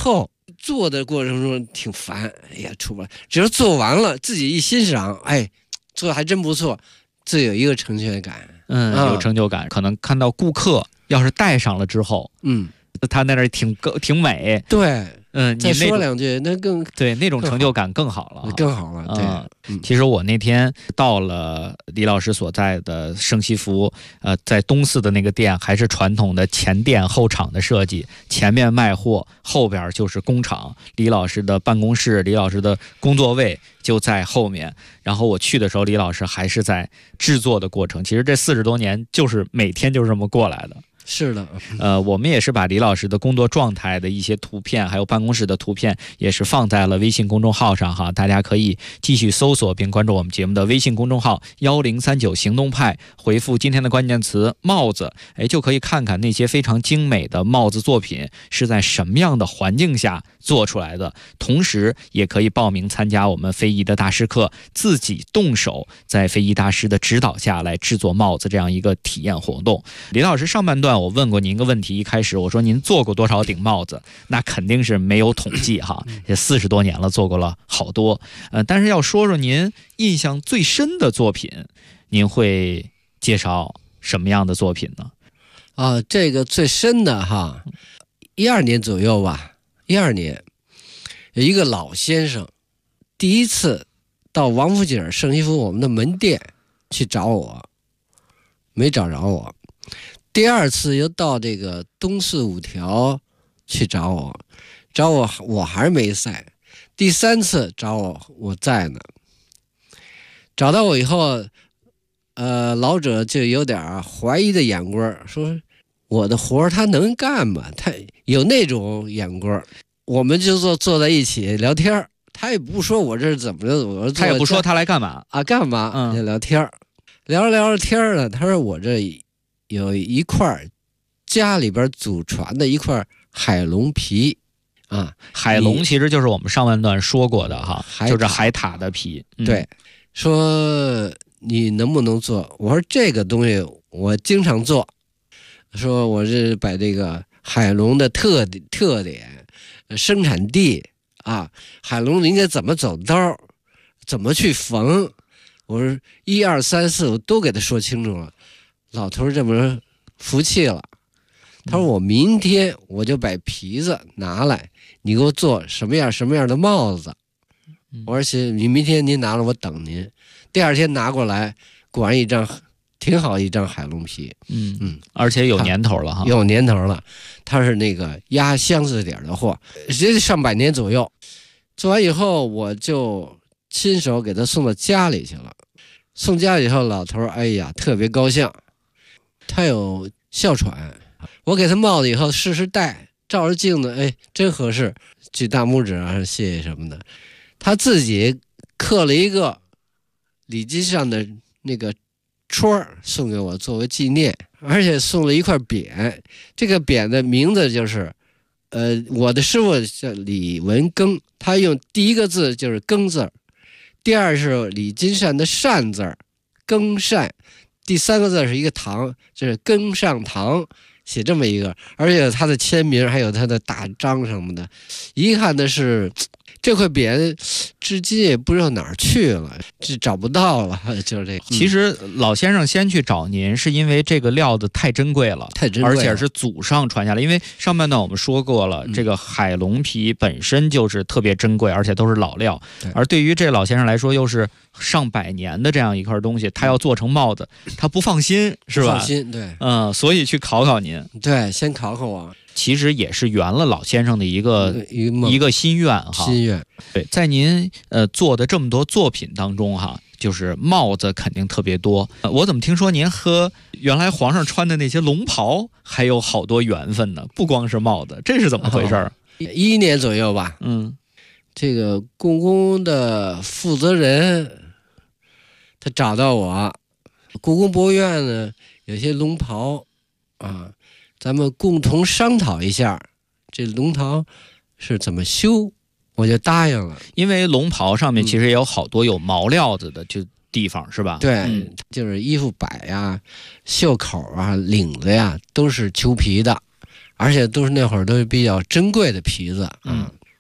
做的过程中挺烦，哎呀出不来。只要做完了，自己一欣赏，哎，做的还真不错，自有一个成就感。 有成就感。可能看到顾客要是戴上了之后，他在那儿挺美。 对。 你再说两句，那更对，那种成就感更好了， 更好了。对， 其实我那天到了李老师所在的圣西服，在东四的那个店，还是传统的前店后厂的设计，前面卖货，后边就是工厂。李老师的办公室，李老师的工作位就在后面。然后我去的时候，李老师还是在制作的过程。其实这40多年就是每天就这么过来的。 是的， 我们也是把李老师的工作状态的一些图片，还有办公室的图片，也是放在了微信公众号上哈，大家可以继续搜索并关注我们节目的微信公众号1039行动派，回复今天的关键词帽子，就可以看看那些非常精美的帽子作品是在什么样的环境下做出来的，同时也可以报名参加我们非遗的大师课，自己动手在非遗大师的指导下来制作帽子这样一个体验活动。李老师上半段我问过您一个问题，一开始我说您做过多少顶帽子，那肯定是没有统计哈，也40多年了，做过了好多。但是要说说您印象最深的作品，您会介绍什么样的作品呢？ 这个最深的哈，12年左右吧，12年，有一个老先生，第一次到王府井圣西服我们的门店去找我，没找着我。第二次又到这个东四5条去找我，我还是没在。第三次找我在呢。找到我以后，老者就有点怀疑的眼光，说我的活他能干吗？他有那种眼光。我们就坐在一起聊天，他也不说我这是怎么着， 他也不说他来干嘛啊，干嘛？就聊天，聊着天呢，他说我这有一块家里边祖传的一块海龙皮啊， 海龙其实就是我们上半段说过的哈，就是海獭的皮。 对，说你能不能做？我说这个东西我经常做，说我是把这个海龙的特点、生产地啊，海龙应该怎么走刀，怎么去缝，我说1、2、3、4我都给他说清楚了。老头这么服气了，他说我明天我就把皮子拿来，你给我做什么样的帽子。我说行，你明天您拿了我等您。第二天拿过来，果然挺好一张海龙皮， 而且有年头了哈， 有年头了。他是那个压箱子点的货，这上百年左右。做完以后，我就亲手给他送到家里去了。送家里以后，老头哎呀特别高兴。他有哮喘，我给他帽子以后试戴，照着镜子，哎，真合适，举大拇指啊，谢谢什么的。他自己刻了一个李金上的那个戳送给我作为纪念，而且送了一块匾，这个匾的名字就是我的师傅叫李文庚，他用第一个字就是庚字，第二是李金善的善字，庚善，第三个字是一个堂，就是庚上堂，写这么一个，而且他的签名还有他的大章什么的。遗憾的是这块匾至今也不知道哪儿去了，这找不到了，就是这个。 其实老先生先去找您，是因为这个料子太珍贵了，而且是祖上传下来。因为上半段我们说过了，这个海龙皮本身就是特别珍贵，而且都是老料。而对于这老先生来说，又是上百年的这样一块东西，他要做成帽子，他不放心，是吧？ 不放心，对， 所以去考考您。 对，先考考我。 其实也是圆了老先生的一个心愿哈。 心愿。 对，在您做的这么多作品当中哈，就是帽子肯定特别多。我怎么听说您和原来皇上穿的那些龙袍还有好多缘分呢？不光是帽子，这是怎么回事 ？11年左右吧。这个故宫的负责人他找到我，故宫博物院呢有些龙袍啊。咱们共同商讨一下，这龙袍是怎么修，我就答应了。 因为龙袍上面其实也有好多有毛料子的就地方，是吧？ 对，就是衣服摆呀、袖口啊、领子呀，都是裘皮的，而且都是那会儿都是比较珍贵的皮子。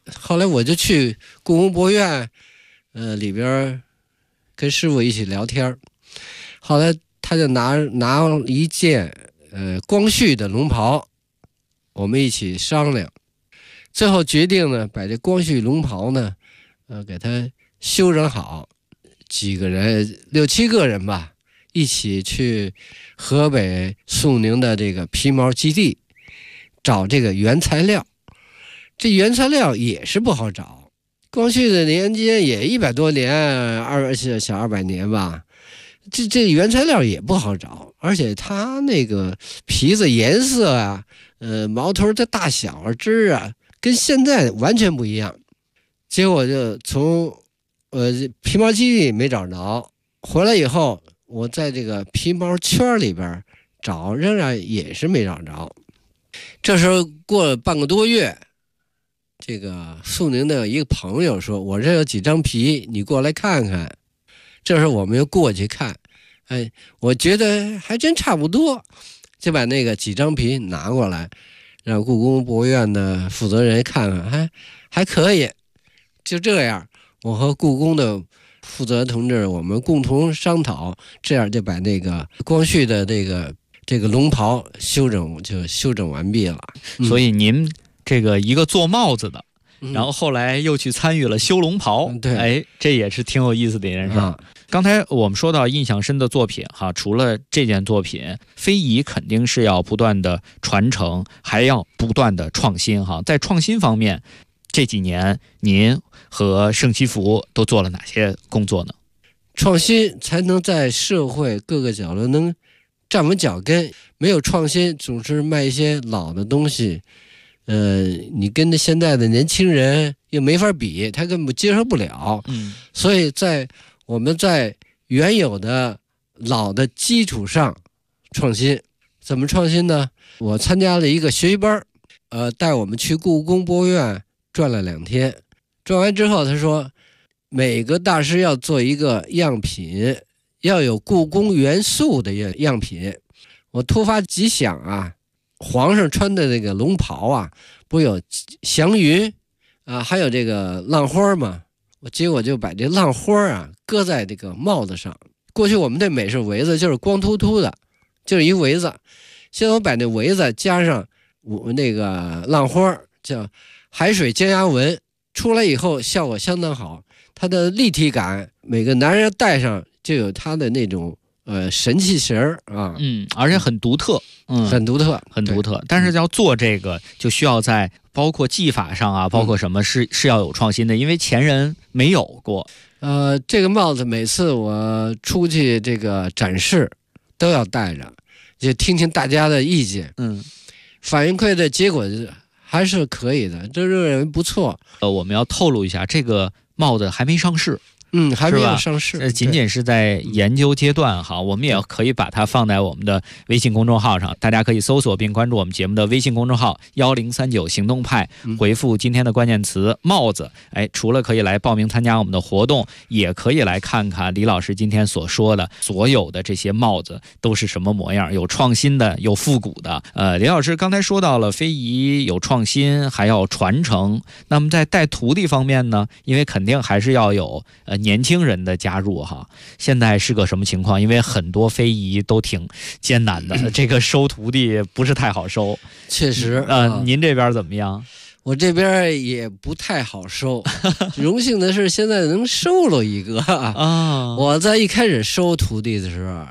后来我就去故宫博物院，里边跟师傅一起聊天。后来他就拿一件光绪的龙袍，我们一起商量，最后决定呢，把这光绪龙袍呢，给它修整好，几个人6、7个人吧，一起去河北肃宁的这个皮毛基地找这个原材料。这原材料也是不好找，光绪的年间也100多年小200年吧，这原材料也不好找，而且它那个皮子颜色啊，毛头的大小啊，织啊，跟现在完全不一样。结果就从皮毛基地没找着，回来以后我在这个皮毛圈里边找，仍然也是没找着。这时候过了半个多月，这个肃宁的一个朋友说，我这有几张皮，你过来看看。这时候我们又过去看，我觉得还真差不多，就把那个几张皮拿过来，让故宫博物院的负责人看看，还可以。就这样，我和故宫的负责同志我们共同商讨，这样就把那个光绪的这个龙袍修整完毕了。 所以您这个一个做帽子的，然后后来又去参与了修龙袍， 对， 这也是挺有意思的一件事。刚才我们说到印象深的作品哈，除了这件作品，非遗肯定是要不断的传承，还要不断的创新哈。在创新方面，这几年您和盛西服都做了哪些工作呢？ 创新才能在社会各个角落能站稳脚跟，没有创新总是卖一些老的东西，你跟现在的年轻人又没法比，他根本接受不了。所以我们在原有的老的基础上创新。怎么创新呢？我参加了一个学习班，带我们去故宫博物院转了2天。转完之后他说，每个大师要做一个样品，要有故宫元素的样品。我突发奇想啊，皇上穿的那个龙袍啊，不有祥云啊，还有这个浪花吗？结果就把这浪花啊搁在这个帽子上。过去我们的美式围子就是光秃秃的，就是一围子。现在我把那围子加上我那个浪花，叫海水江崖纹，出来以后效果相当好，它的立体感，每个男人戴上就有他的那种神气神儿啊， 而且很独特， 很独特。 但是要做这个，就需要在包括技法上啊，包括什么是要有创新的，因为前人没有过。 这个帽子每次我出去这个展示都要戴着，就听听大家的意见。反馈的结果还是可以的，这认为不错。 我们要透露一下，这个帽子还没上市。 还没有上市， 仅仅是在研究阶段哈。我们也可以把它放在我们的微信公众号上，大家可以搜索并关注我们节目的微信公众号1039行动派，回复今天的关键词帽子。除了可以来报名参加我们的活动，也可以来看看李老师今天所说的所有的这些帽子都是什么模样，有创新的，有复古的。李老师刚才说到了非遗有创新，还要传承。那么在带徒弟方面呢，因为肯定还是要有年轻人的加入哈，现在是个什么情况？因为很多非遗都挺艰难的，这个收徒弟不是太好收。 确实， 您这边怎么样？ 我这边也不太好收，荣幸的是现在能收了一个啊！我在一开始收徒弟的时候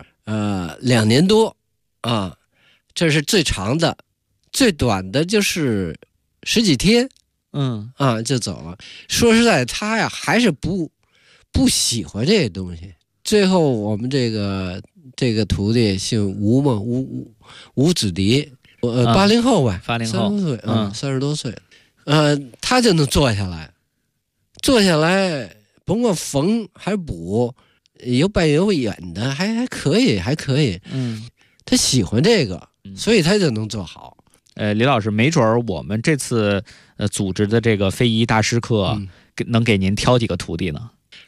，2年多啊，这是最长的，最短的就是10几天，就走了。说实在，他呀还是不喜欢这些东西。最后我们这个徒弟姓吴嘛，吴子迪，80后吧，30多岁，30多岁，他就能坐下来，甭管缝还补，有板有眼的，还可以，他喜欢这个，所以他就能做好。 李老师，没准我们这次组织的这个非遗大师课，能给您挑几个徒弟呢？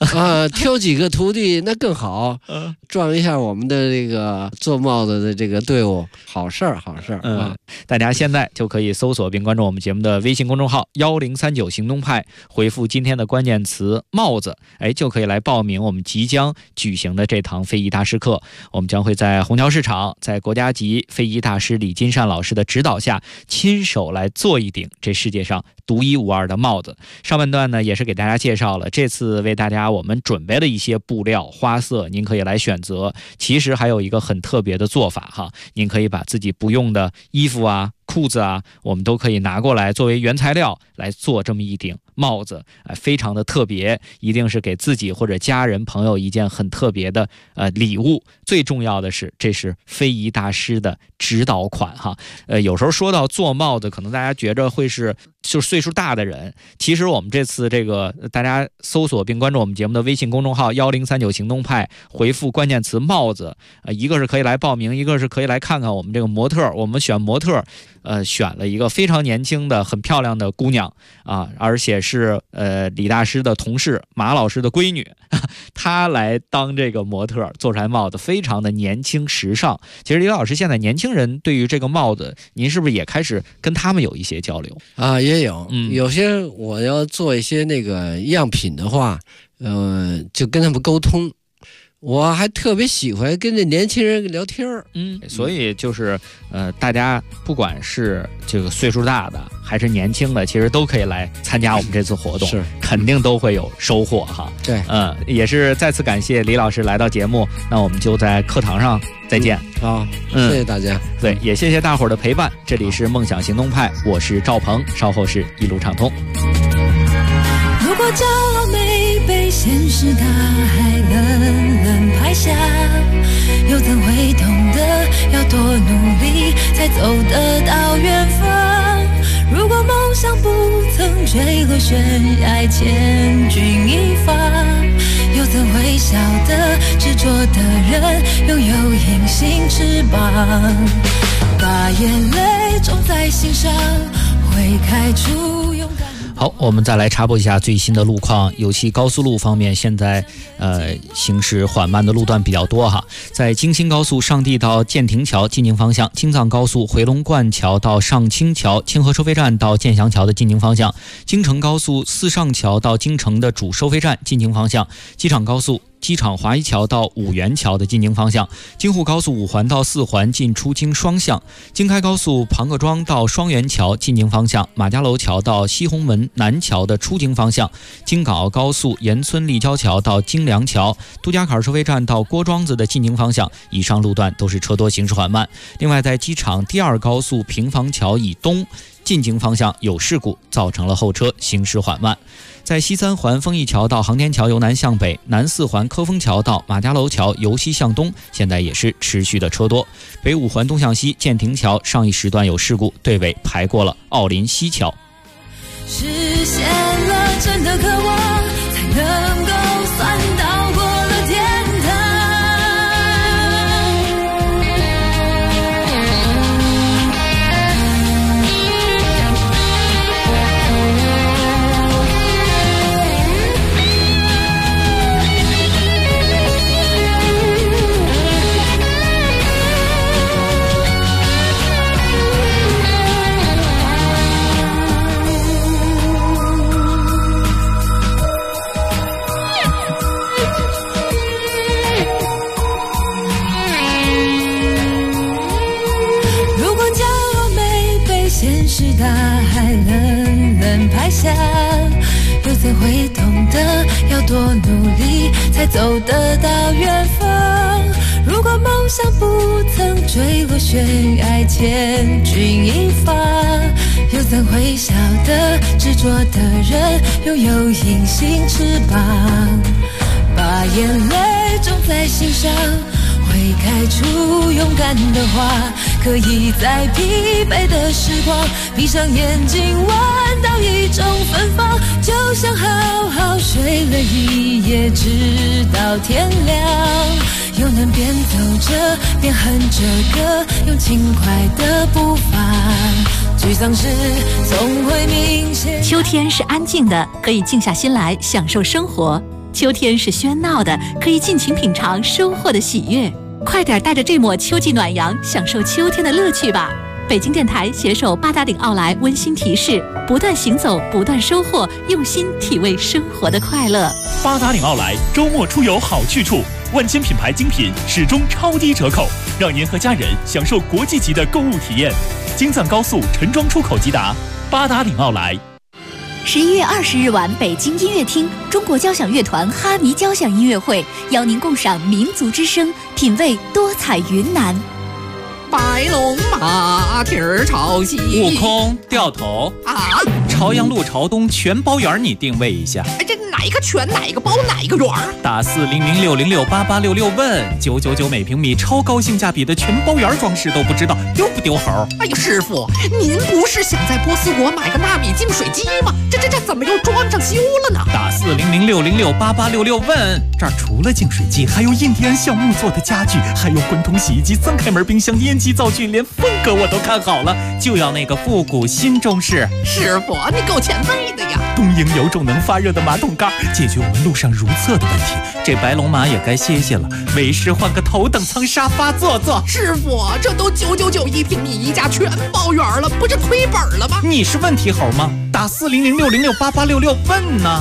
挑几个徒弟那更好，壮一下我们的这个做帽子的这个队伍，好事儿啊！ 大家现在就可以搜索并关注我们节目的微信公众号1039行动派，回复今天的关键词帽子，就可以来报名我们即将举行的这堂非遗大师课。我们将会在虹桥市场，在国家级非遗大师李金善老师的指导下，亲手来做一顶这世界上独一无二的帽子。上半段呢，也是给大家介绍了这次为大家我们准备了一些布料花色，您可以来选择。其实还有一个很特别的做法哈，您可以把自己不用的衣服啊、裤子啊，我们都可以拿过来作为原材料来做这么一顶帽子，非常的特别，一定是给自己或者家人朋友一件很特别的礼物。最重要的是，这是非遗大师的指导款哈。有时候说到做帽子，可能大家觉着会是就是岁数大的人，其实我们这次这个大家搜索并关注我们节目的微信公众号1039行动派，回复关键词帽子，一个是可以来报名，一个是可以来看看我们这个模特。我们选模特选了一个非常年轻的很漂亮的姑娘啊，而且是李大师的同事马老师的闺女，她来当这个模特，做出来帽子非常的年轻时尚。其实李老师现在年轻人对于这个帽子，您是不是也开始跟他们有一些交流啊？也有，有些我要做一些那个样品的话，就跟他们沟通。我还特别喜欢跟这年轻人聊天儿， 所以就是大家不管是这个岁数大的还是年轻的，其实都可以来参加我们这次活动，是肯定都会有收获哈。 对， 也是再次感谢李老师来到节目，那我们就在课堂上再见。 好，谢谢大家。 对，也谢谢大伙儿的陪伴。这里是梦想行动派，我是赵鹏，稍后是一路畅通。 如果骄傲没被现实大海冷冷拍下，又怎会懂得要多努力才走得到远方？如果梦想不曾坠落悬崖千钧一发，又怎会晓得执着的人拥有隐形翅膀？把眼泪种在心上，会开出勇敢。 好，我们再来插播一下最新的路况。尤其高速路方面，现在行驶缓慢的路段比较多哈。在京新高速上地到建亭桥进京方向，京藏高速回龙观桥到上清桥、清河收费站到建祥桥的进京方向，京承高速四上桥到京承的主收费站进京方向，机场高速机场华一桥到五原桥的进京方向，京沪高速五环到四环进出京双向，京开高速庞各庄到双元桥进京方向，马家楼桥到西红门南桥的出京方向，京港澳高速盐村立交桥到京梁桥、杜家坎收费站到郭庄子的进京方向，以上路段都是车多行驶缓慢。另外，在机场第二高速平房桥以东进京方向有事故，造成了后车行驶缓慢。在西三环丰益桥到航天桥由南向北，南四环科丰桥到马家楼桥由西向东，现在也是持续的车多。北五环东向西建亭桥上一时段有事故，队尾排过了奥林西桥。 实现了真的渴望，才能够算到过了天堂。大海冷冷拍下，又怎会懂得要多努力才走得到远方？如果梦想不曾坠落悬崖千钧一发，又怎会晓得执着的人拥有隐形翅膀？把眼泪种在心上，会开出勇敢的花，可以在疲惫的时光闭上眼睛闻到一种芬芳，就像好好睡了一夜直到天亮，又能边走着边哼着歌，用轻快的步伐，沮丧时总会明显。 秋天是安静的，可以静下心来享受生活。 秋天是喧闹的，可以尽情品尝收获的喜悦。快点带着这抹秋季暖阳，享受秋天的乐趣吧！北京电台携手八达岭奥莱温馨提示：不断行走，不断收获，用心体味生活的快乐。 八达岭奥莱周末出游好去处，万千品牌精品始终超低折扣，让您和家人享受国际级的购物体验。京藏高速陈庄出口即达，八达岭奥莱。 11月20日晚，北京音乐厅，中国交响乐团哈尼交响音乐会邀您共赏民族之声，品味多彩云南。 白龙马蹄儿朝西，悟空掉头啊！ 朝阳路朝东全包圆，你定位一下。哎，这哪个全哪个包哪个圆？打40060688866问999每平米，超高性价比的全包圆装饰都不知道丢不丢猴？哎呦，师傅，您不是想在波斯国买个纳米净水机吗？这怎么又装上修了呢？打40060688866问，这儿除了净水机，还有印第安橡木做的家具，还有滚筒洗衣机、3开门冰箱、烟机、灶具，连风格我都看好了，就要那个复古新中式。师傅，你够前卫的呀！东营有种能发热的马桶盖，解决我们路上如厕的问题。这白龙马也该歇歇了，为师换个头等舱沙发坐坐。师傅，这都999一平米，一家全包圆了，不是亏本了吗？你是问题猴吗？打40060688866问呢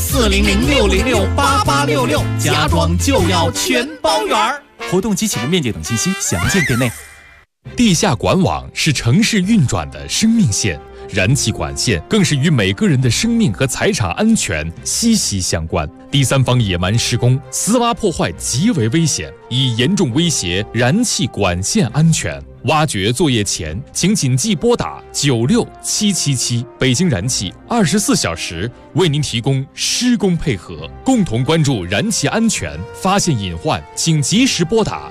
，40060688866，家装就要全包圆。活动及启动面积等信息详见店内。 地下管网是城市运转的生命线，燃气管线更是与每个人的生命和财产安全息息相关。第三方野蛮施工、私挖破坏极为危险，已严重威胁燃气管线安全。挖掘作业前，请谨记拨打96777，北京燃气24小时为您提供施工配合，共同关注燃气安全，发现隐患，请及时拨打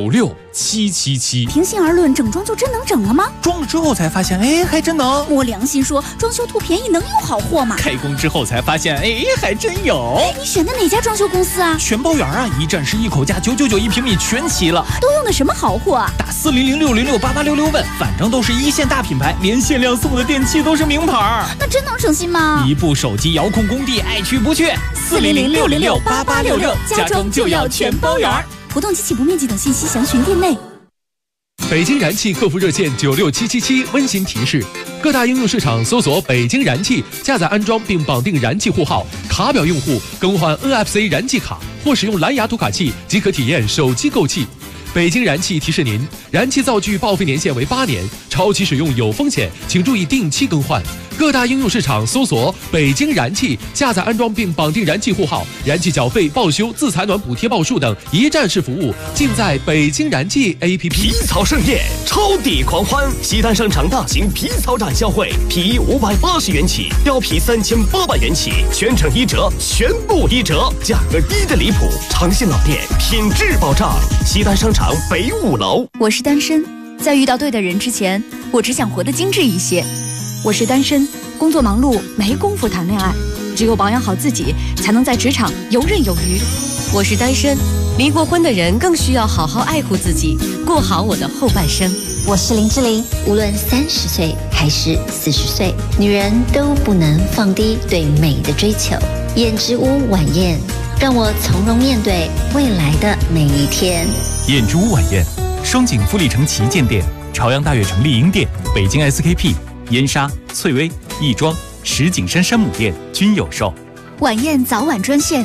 96777。 平心而论，整装就真能整了吗？ 装了之后才发现，哎，还真能。 摸良心说，装修图便宜能有好货吗？ 开工之后才发现，哎，还真有。 哎，你选的哪家装修公司啊？ 全包圆啊，一站式一口价，999一平米全齐了。 都用的什么好货啊？ 打40060688866问，反正都是一线大品牌，连限量送的电器都是名牌。 那真能省心吗？ 一部手机遥控工地，爱去不去。40060688866，家装就要全包圆。 活动及起步面积等信息详询店内。 北京燃气客服热线96777温馨提示：各大应用市场搜索北京燃气，下载安装并绑定燃气户号，卡表用户更换 NFC 燃气卡或使用蓝牙读卡器即可体验手机购气。北京燃气提示您，燃气灶具报废年限为8年，超期使用有风险，请注意定期更换。各大应用市场搜索北京燃气，下载安装并绑定燃气户号，燃气缴费、报修、自采暖补贴报数等一站式服务尽在北京燃气 APP。 皮草盛宴，超抵狂欢！西单商场大型皮草展销会，皮衣580元起，貂皮3800元起，全程1折，全部1折，价格低的离谱，长信老店，品质保障。西单商场北5楼。 我是单身，在遇到对的人之前，我只想活得精致一些。我是单身，工作忙碌，没工夫谈恋爱，只有保养好自己，才能在职场游刃有余。 我是单身，离过婚的人更需要好好爱护自己，过好我的后半生。 我是林志玲，无论30岁还是40岁，女人都不能放低对美的追求。燕之屋晚宴，让我从容面对未来的每一天。 燕之屋晚宴，双井富力城旗舰店、朝阳大悦城丽婴店、北京 SKP、燕莎、翠微、亦庄、石景山山姆店均有售。 晚宴早晚专线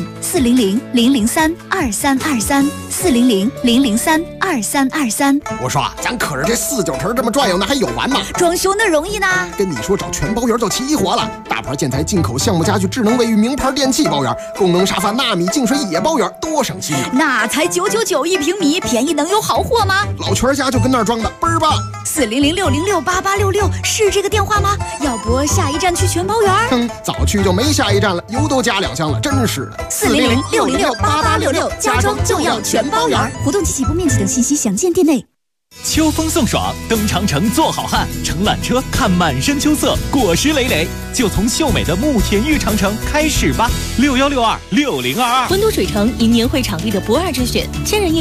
400-003-2323，400-003-2323。 我说咱可是这4-9成这么转悠，那还有完吗？ 装修那容易呢？ 跟你说找全包圆就齐活了，大牌建材、进口橡木家具、智能卫浴、名牌电器包圆，功能沙发、纳米净水也包圆，多省心啊！ 那才999一平米，便宜能有好货吗？ 老全家就跟那儿装的，倍儿棒。 40060688866是这个电话吗？要不下一站去全包圆？ 早去就没下一站了，油都加2箱了，真是的。 40060688866，家装就要全包圆。活动及起步面积等信息详见店内。 秋风送爽，登长城做好汉，乘缆车看满山秋色，果实累累，就从秀美的慕田峪长城开始吧。61626022， 温都水城迎年会场地的不二之选，千人